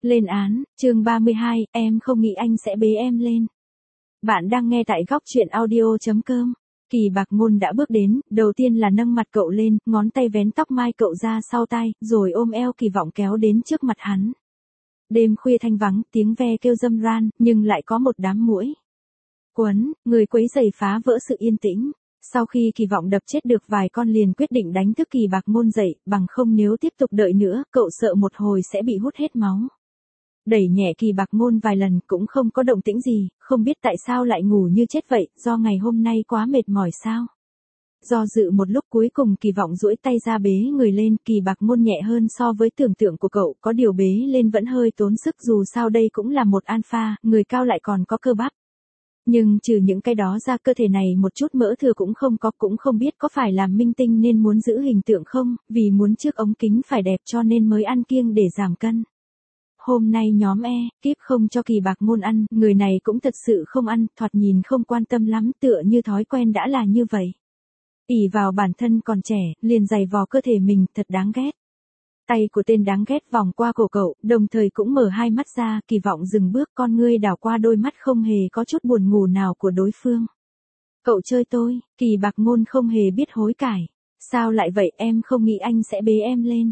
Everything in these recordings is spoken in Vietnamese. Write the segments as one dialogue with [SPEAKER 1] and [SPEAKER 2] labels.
[SPEAKER 1] Lên án, chương 32, em không nghĩ anh sẽ bế em lên. Bạn đang nghe tại góc truyện audio.com. Kỳ Bạc Ngôn đã bước đến, đầu tiên là nâng mặt cậu lên, ngón tay vén tóc mai cậu ra sau tai, rồi ôm eo Kỳ Vọng kéo đến trước mặt hắn. Đêm khuya thanh vắng, tiếng ve kêu râm ran, nhưng lại có một đám muỗi quấn, người quấy rầy phá vỡ sự yên tĩnh. Sau khi Kỳ Vọng đập chết được vài con liền quyết định đánh thức Kỳ Bạc Ngôn dậy, bằng không nếu tiếp tục đợi nữa, cậu sợ một hồi sẽ bị hút hết máu. Đẩy nhẹ Kỳ Bạc Ngôn vài lần cũng không có động tĩnh gì, không biết tại sao lại ngủ như chết vậy, do ngày hôm nay quá mệt mỏi sao? Do dự một lúc cuối cùng Kỳ Vọng duỗi tay ra bế người lên, Kỳ Bạc Ngôn nhẹ hơn so với tưởng tượng của cậu, có điều bế lên vẫn hơi tốn sức dù sao đây cũng là một alpha, người cao lại còn có cơ bắp. Nhưng trừ những cái đó ra cơ thể này một chút mỡ thừa cũng không có, cũng không biết có phải làm minh tinh nên muốn giữ hình tượng không, vì muốn trước ống kính phải đẹp cho nên mới ăn kiêng để giảm cân. Hôm nay nhóm kíp không cho Kỳ Bạc Ngôn ăn, người này cũng thật sự không ăn, thoạt nhìn không quan tâm lắm, tựa như thói quen đã là như vậy. Ỷ vào bản thân còn trẻ, liền giày vò cơ thể mình, thật đáng ghét. Tay của tên đáng ghét vòng qua cổ cậu, đồng thời cũng mở hai mắt ra, Kỳ Vọng dừng bước, con ngươi đảo qua đôi mắt không hề có chút buồn ngủ nào của đối phương. Cậu chơi tôi, Kỳ Bạc Ngôn không hề biết hối cải. Sao lại vậy, em không nghĩ anh sẽ bế em lên.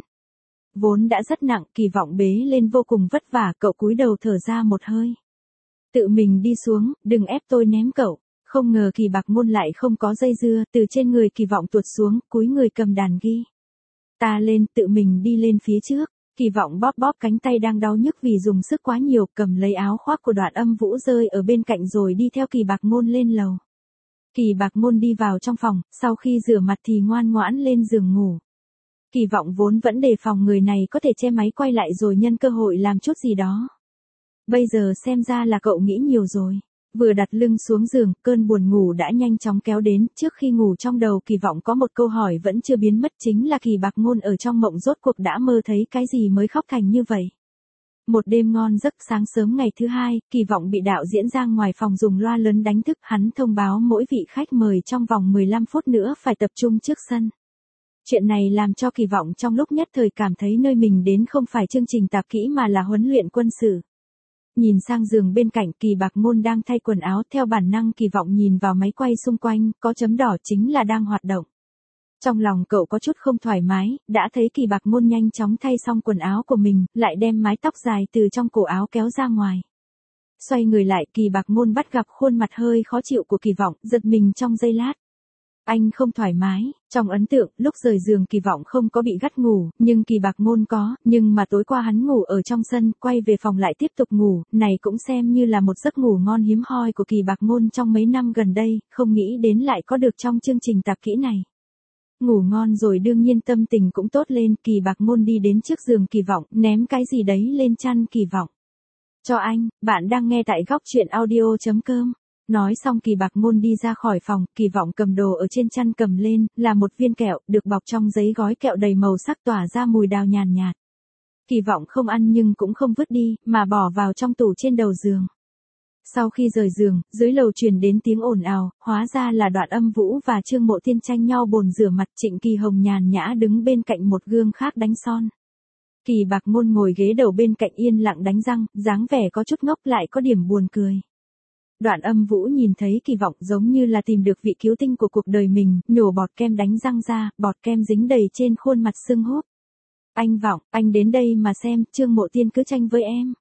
[SPEAKER 1] Vốn đã rất nặng, Kỳ Vọng bế lên vô cùng vất vả, cậu cúi đầu thở ra một hơi. Tự mình đi xuống, đừng ép tôi ném cậu. Không ngờ Kỳ Bạc Ngôn lại không có dây dưa, từ trên người Kỳ Vọng tuột xuống, cúi người cầm đàn ghi. Ta lên, tự mình đi lên phía trước. Kỳ Vọng bóp bóp cánh tay đang đau nhức vì dùng sức quá nhiều, cầm lấy áo khoác của Đoạn Âm Vũ rơi ở bên cạnh rồi đi theo Kỳ Bạc Ngôn lên lầu. Kỳ Bạc Ngôn đi vào trong phòng, sau khi rửa mặt thì ngoan ngoãn lên giường ngủ. Kỳ Vọng vốn vẫn đề phòng người này có thể che máy quay lại rồi nhân cơ hội làm chút gì đó. Bây giờ xem ra là cậu nghĩ nhiều rồi. Vừa đặt lưng xuống giường, cơn buồn ngủ đã nhanh chóng kéo đến, trước khi ngủ trong đầu Kỳ Vọng có một câu hỏi vẫn chưa biến mất, chính là Kỳ Bạc Ngôn ở trong mộng rốt cuộc đã mơ thấy cái gì mới khóc thành như vậy. Một đêm ngon giấc, sáng sớm ngày thứ hai, Kỳ Vọng bị đạo diễn ra ngoài phòng dùng loa lớn đánh thức, hắn thông báo mỗi vị khách mời trong vòng 15 phút nữa phải tập trung trước sân. Chuyện này làm cho Kỳ Vọng trong lúc nhất thời cảm thấy nơi mình đến không phải chương trình tạp kỹ mà là huấn luyện quân sự. Nhìn sang giường bên cạnh, Kỳ Bạc Ngôn đang thay quần áo, theo bản năng Kỳ Vọng nhìn vào máy quay xung quanh, có chấm đỏ chính là đang hoạt động. Trong lòng cậu có chút không thoải mái, đã thấy Kỳ Bạc Ngôn nhanh chóng thay xong quần áo của mình, lại đem mái tóc dài từ trong cổ áo kéo ra ngoài. Xoay người lại, Kỳ Bạc Ngôn bắt gặp khuôn mặt hơi khó chịu của Kỳ Vọng, giật mình trong giây lát. Anh không thoải mái, trong ấn tượng, lúc rời giường Kỳ Vọng không có bị gắt ngủ, nhưng Kỳ Bạc Ngôn có, nhưng mà tối qua hắn ngủ ở trong sân, quay về phòng lại tiếp tục ngủ, này cũng xem như là một giấc ngủ ngon hiếm hoi của Kỳ Bạc Ngôn trong mấy năm gần đây, không nghĩ đến lại có được trong chương trình tạp kỹ này. Ngủ ngon rồi đương nhiên tâm tình cũng tốt lên, Kỳ Bạc Ngôn đi đến trước giường Kỳ Vọng, ném cái gì đấy lên chăn Kỳ Vọng. Cho anh, bạn đang nghe tại góc truyện audio.com. Nói xong Kỳ Bạc Ngôn đi ra khỏi phòng, Kỳ Vọng cầm đồ ở trên chăn cầm lên, là một viên kẹo, được bọc trong giấy gói kẹo đầy màu sắc tỏa ra mùi đào nhàn nhạt. Kỳ Vọng không ăn nhưng cũng không vứt đi, mà bỏ vào trong tủ trên đầu giường. Sau khi rời giường, dưới lầu truyền đến tiếng ồn ào, hóa ra là Đoạn Âm Vũ và Trương Mộ Thiên tranh nhau bồn rửa mặt, Trịnh Kỳ Hồng nhàn nhã đứng bên cạnh một gương khác đánh son. Kỳ Bạc Ngôn ngồi ghế đầu bên cạnh yên lặng đánh răng, dáng vẻ có chút ngốc lại có điểm buồn cười. Đoạn Âm Vũ nhìn thấy Kỳ Vọng giống như là tìm được vị cứu tinh của cuộc đời mình, nhổ bọt kem đánh răng ra, bọt kem dính đầy trên khuôn mặt sưng húp. Anh Vọng, anh đến đây mà xem, Trương Mộ Thiên cứ tranh với em.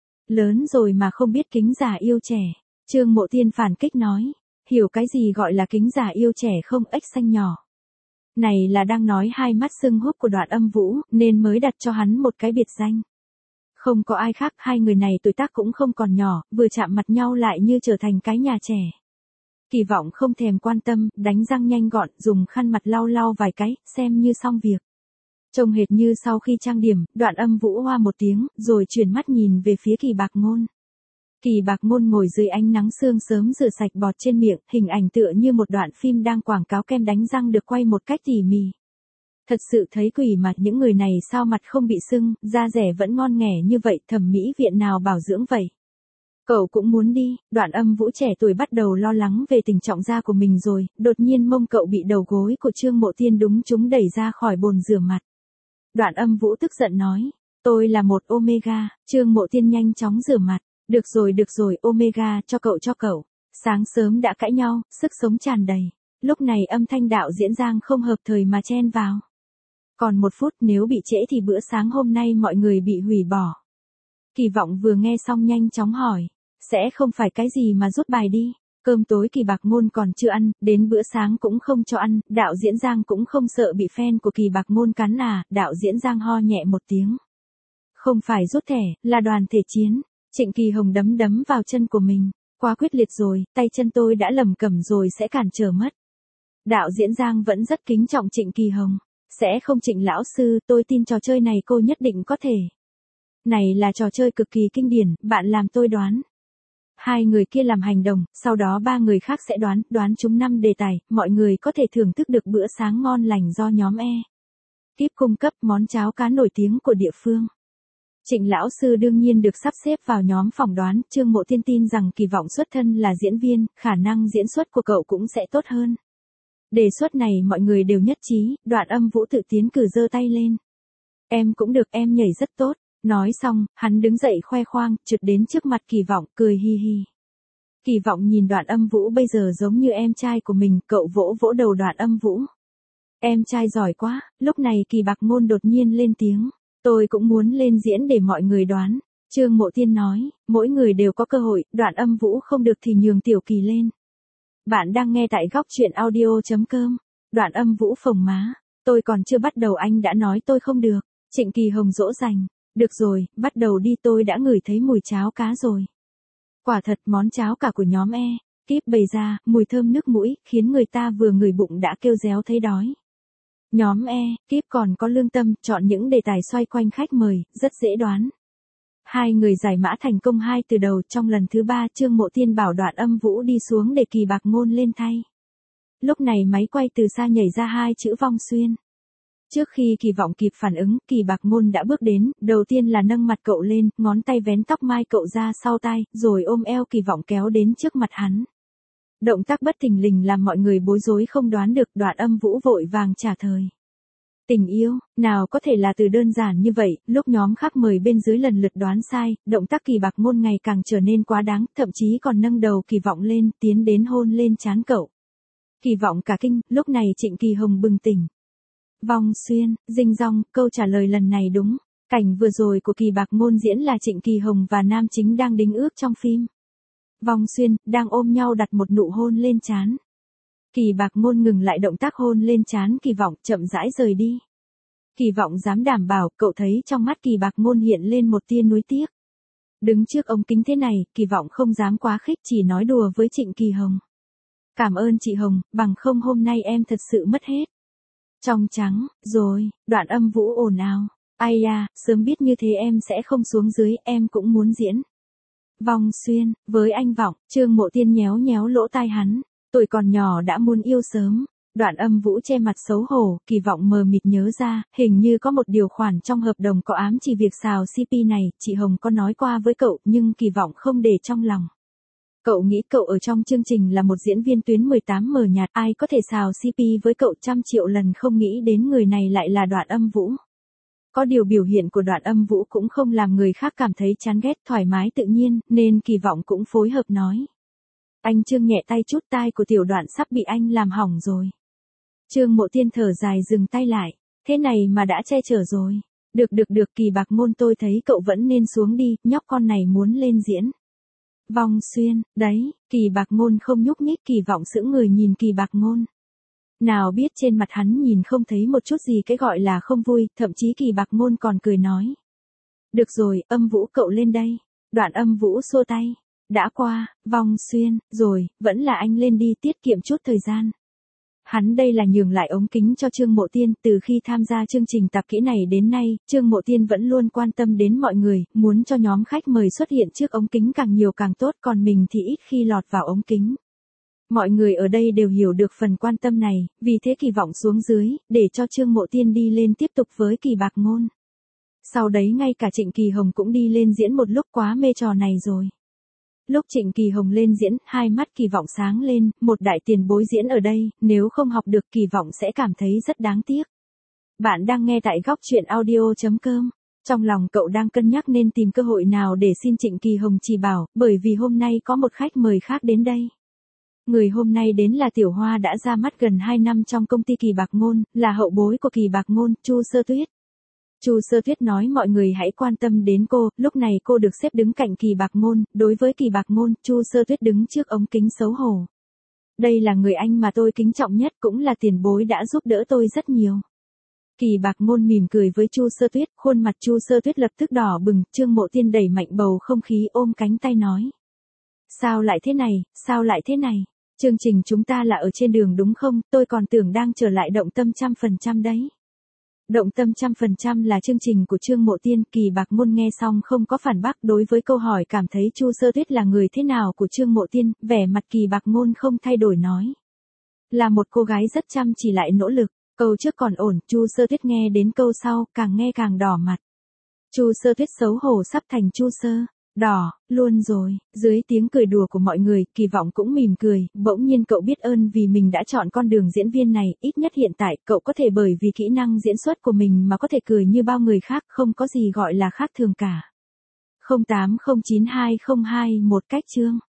[SPEAKER 1] Lớn rồi mà không biết kính già yêu trẻ. Trương Mộ Thiên phản kích nói, hiểu cái gì gọi là kính già yêu trẻ không, ếch xanh nhỏ. Này là đang nói hai mắt sưng húp của Đoạn Âm Vũ, nên mới đặt cho hắn một cái biệt danh. Không có ai khác, hai người này tuổi tác cũng không còn nhỏ, vừa chạm mặt nhau lại như trở thành cái nhà trẻ. Kỳ Vọng không thèm quan tâm, đánh răng nhanh gọn, dùng khăn mặt lau lau vài cái, xem như xong việc. Trông hệt như sau khi trang điểm, Đoạn Âm Vũ hoa một tiếng, rồi chuyển mắt nhìn về phía Kỳ Bạc Ngôn. Kỳ Bạc Ngôn ngồi dưới ánh nắng sương sớm rửa sạch bọt trên miệng, hình ảnh tựa như một đoạn phim đang quảng cáo kem đánh răng được quay một cách tỉ mỉ. Thật sự thấy quỷ mà, những người này sao mặt không bị sưng, da rẻ vẫn ngon nghẻ như vậy, thẩm mỹ viện nào bảo dưỡng vậy. Cậu cũng muốn đi. Đoạn Âm Vũ trẻ tuổi bắt đầu lo lắng về tình trạng da của mình rồi, đột nhiên mông cậu bị đầu gối của Trương Mộ Thiên đúng chúng đẩy ra khỏi bồn rửa mặt. Đoạn Âm Vũ tức giận nói, Tôi là một Omega, Trương Mộ Tiên nhanh chóng rửa mặt. Được rồi, Omega, cho cậu. Sáng sớm đã cãi nhau, sức sống tràn đầy. Lúc này âm thanh đạo diễn Giang không hợp thời mà chen vào. Còn 1 phút, nếu bị trễ thì bữa sáng hôm nay mọi người bị hủy bỏ. Kỳ Vọng vừa nghe xong nhanh chóng hỏi. Sẽ không phải cái gì mà rút bài đi. Cơm tối Kỳ Bạc Ngôn còn chưa ăn, đến bữa sáng cũng không cho ăn, đạo diễn Giang cũng không sợ bị fan của Kỳ Bạc Ngôn cắn à, đạo diễn Giang ho nhẹ một tiếng. Không phải rút thẻ, là đoàn thể chiến. Trịnh Kỳ Hồng đấm vào chân của mình. Quá quyết liệt rồi, tay chân tôi đã lầm cầm rồi sẽ cản trở mất. Đạo diễn Giang vẫn rất kính trọng Trịnh Kỳ Hồng. Sẽ không Trịnh lão sư, tôi tin trò chơi này cô nhất định có thể. Này là trò chơi cực kỳ kinh điển, bạn làm tôi đoán. 2 người kia làm hành động, sau đó 3 người khác sẽ đoán chúng 5 đề tài, mọi người có thể thưởng thức được bữa sáng ngon lành do nhóm E. Kíp cung cấp món cháo cá nổi tiếng của địa phương. Trịnh lão sư đương nhiên được sắp xếp vào nhóm phỏng đoán, Trương Mộ Tiên tin rằng Kỳ Vọng xuất thân là diễn viên, khả năng diễn xuất của cậu cũng sẽ tốt hơn. Đề xuất này mọi người đều nhất trí, Đoạn Âm Vũ tự tiến cử giơ tay lên. Em cũng được, em nhảy rất tốt. Nói xong, hắn đứng dậy khoe khoang, trượt đến trước mặt Kỳ Vọng, cười hi hi. Kỳ Vọng nhìn Đoạn Âm Vũ bây giờ giống như em trai của mình, cậu vỗ đầu Đoạn Âm Vũ. Em trai giỏi quá, lúc này Kỳ Bạc Ngôn đột nhiên lên tiếng. Tôi cũng muốn lên diễn để mọi người đoán. Trương Mộ Tiên nói, mỗi người đều có cơ hội, Đoạn Âm Vũ không được thì nhường Tiểu Kỳ lên. Bạn đang nghe tại góc truyện audio.com. Đoạn Âm Vũ phồng má. Tôi còn chưa bắt đầu anh đã nói tôi không được. Trịnh Kỳ Hồng dỗ dành. Được rồi, bắt đầu đi, tôi đã ngửi thấy mùi cháo cá rồi. Quả thật món cháo cả của nhóm E. Kíp bày ra, mùi thơm nước mũi, khiến người ta vừa ngửi bụng đã kêu réo thấy đói. Nhóm E, Kíp còn có lương tâm, chọn những đề tài xoay quanh khách mời, rất dễ đoán. 2 người giải mã thành công 2 từ đầu, trong lần thứ 3 Trương Mộ Tiên bảo Đoạn Âm Vũ đi xuống để Kỳ Bạc Ngôn lên thay. Lúc này máy quay từ xa nhảy ra 2 chữ Vong Xuyên. Trước khi Kỳ Vọng kịp phản ứng, Kỳ Bạc Ngôn đã bước đến, đầu tiên là nâng mặt cậu lên, ngón tay vén tóc mai cậu ra sau tai, rồi ôm eo Kỳ Vọng kéo đến trước mặt hắn. Động tác bất thình lình làm mọi người bối rối không đoán được, Đoạn Âm Vũ vội vàng trả lời. Tình yêu, nào có thể là từ đơn giản như vậy, lúc nhóm khách mời bên dưới lần lượt đoán sai, động tác Kỳ Bạc Ngôn ngày càng trở nên quá đáng, thậm chí còn nâng đầu Kỳ Vọng lên, tiến đến hôn lên trán cậu. Kỳ Vọng cả kinh, lúc này Trịnh Kỳ Hồng bừng tỉnh. Vong Xuyên, dinh dong, câu trả lời lần này đúng. Cảnh vừa rồi của Kỳ Bạc Ngôn diễn là Trịnh Kỳ Hồng và nam chính đang đính ước trong phim. Vong Xuyên, đang ôm nhau đặt một nụ hôn lên trán. Kỳ Bạc Ngôn ngừng lại động tác hôn lên trán Kỳ Vọng, chậm rãi rời đi. Kỳ Vọng dám đảm bảo, cậu thấy trong mắt Kỳ Bạc Ngôn hiện lên một tia nuối tiếc. Đứng trước ống kính thế này, Kỳ Vọng không dám quá khích, chỉ nói đùa với Trịnh Kỳ Hồng. Cảm ơn chị Hồng, bằng không hôm nay em thật sự mất hết. Trong trắng, rồi, Đoạn Âm Vũ ồn ào. Ai da, sớm biết như thế em sẽ không xuống dưới, em cũng muốn diễn. Vong Xuyên, với anh Vọng, Trương Mộ Tiên nhéo lỗ tai hắn. Tuổi còn nhỏ đã muốn yêu sớm. Đoạn Âm Vũ che mặt xấu hổ, Kỳ Vọng mờ mịt nhớ ra, hình như có một điều khoản trong hợp đồng có ám chỉ việc xào CP này, chị Hồng có nói qua với cậu, nhưng Kỳ Vọng không để trong lòng. Cậu nghĩ cậu ở trong chương trình là một diễn viên tuyến 18 mờ nhạt, ai có thể xào CP với cậu 100 triệu lần, không nghĩ đến người này lại là Đoạn Âm Vũ. Có điều biểu hiện của Đoạn Âm Vũ cũng không làm người khác cảm thấy chán ghét, thoải mái tự nhiên, nên Kỳ Vọng cũng phối hợp nói. Anh Trương nhẹ tay chút, tai của Tiểu Đoạn sắp bị anh làm hỏng rồi. Trương Mộ Tiên thở dài dừng tay lại. Thế này mà đã che chở rồi. Được, Kỳ Bạc Ngôn, tôi thấy cậu vẫn nên xuống đi, nhóc con này muốn lên diễn. Vong Xuyên, đấy, Kỳ Bạc Ngôn không nhúc nhích, Kỳ Vọng sững người nhìn Kỳ Bạc Ngôn. Nào biết trên mặt hắn nhìn không thấy một chút gì cái gọi là không vui, thậm chí Kỳ Bạc Ngôn còn cười nói. Được rồi, Âm Vũ cậu lên đây. Đoạn Âm Vũ xua tay. Đã qua, Vong Xuyên, rồi, vẫn là anh lên đi, tiết kiệm chút thời gian. Hắn đây là nhường lại ống kính cho Trương Mộ Tiên, từ khi tham gia chương trình tạp kỹ này đến nay, Trương Mộ Tiên vẫn luôn quan tâm đến mọi người, muốn cho nhóm khách mời xuất hiện trước ống kính càng nhiều càng tốt, còn mình thì ít khi lọt vào ống kính. Mọi người ở đây đều hiểu được phần quan tâm này, vì thế Kỳ Vọng xuống dưới, để cho Trương Mộ Tiên đi lên tiếp tục với Kỳ Bạc Ngôn. Sau đấy ngay cả Trịnh Kỳ Hồng cũng đi lên diễn một lúc, quá mê trò này rồi. Lúc Trịnh Kỳ Hồng lên diễn, hai mắt Kỳ Vọng sáng lên, một đại tiền bối diễn ở đây, nếu không học được Kỳ Vọng sẽ cảm thấy rất đáng tiếc. Bạn đang nghe tại góc truyện audio.com. Trong lòng cậu đang cân nhắc nên tìm cơ hội nào để xin Trịnh Kỳ Hồng chỉ bảo, bởi vì hôm nay có một khách mời khác đến đây. Người hôm nay đến là Tiểu Hoa đã ra mắt gần 2 năm trong công ty Kỳ Bạc Ngôn, là hậu bối của Kỳ Bạc Ngôn, Chu Sơ Tuyết. Chu Sơ Tuyết nói mọi người hãy quan tâm đến cô, lúc này cô được xếp đứng cạnh Kỳ Bạc Ngôn, đối với Kỳ Bạc Ngôn, Chu Sơ Tuyết đứng trước ống kính xấu hổ. Đây là người anh mà tôi kính trọng nhất, cũng là tiền bối đã giúp đỡ tôi rất nhiều. Kỳ Bạc Ngôn mỉm cười với Chu Sơ Tuyết, khuôn mặt Chu Sơ Tuyết lập tức đỏ bừng, Trương Mộ Tiên đẩy mạnh bầu không khí ôm cánh tay nói. Sao lại thế này, sao lại thế này? Chương trình chúng ta là ở trên đường đúng không, tôi còn tưởng đang trở lại Động Tâm 100% đấy. Động Tâm 100% là chương trình của Trương Mộ Tiên, Kỳ Bạc Ngôn nghe xong không có phản bác đối với câu hỏi cảm thấy Chu Sơ Tuyết là người thế nào của Trương Mộ Tiên, vẻ mặt Kỳ Bạc Ngôn không thay đổi nói. Là một cô gái rất chăm chỉ lại nỗ lực, câu trước còn ổn, Chu Sơ Tuyết nghe đến câu sau, càng nghe càng đỏ mặt. Chu Sơ Tuyết xấu hổ sắp thành Chu Sơ. Đỏ, luôn rồi, dưới tiếng cười đùa của mọi người, Kỳ Vọng cũng mỉm cười, bỗng nhiên cậu biết ơn vì mình đã chọn con đường diễn viên này, ít nhất hiện tại, cậu có thể bởi vì kỹ năng diễn xuất của mình mà có thể cười như bao người khác, không có gì gọi là khác thường cả. 08092021 cách chương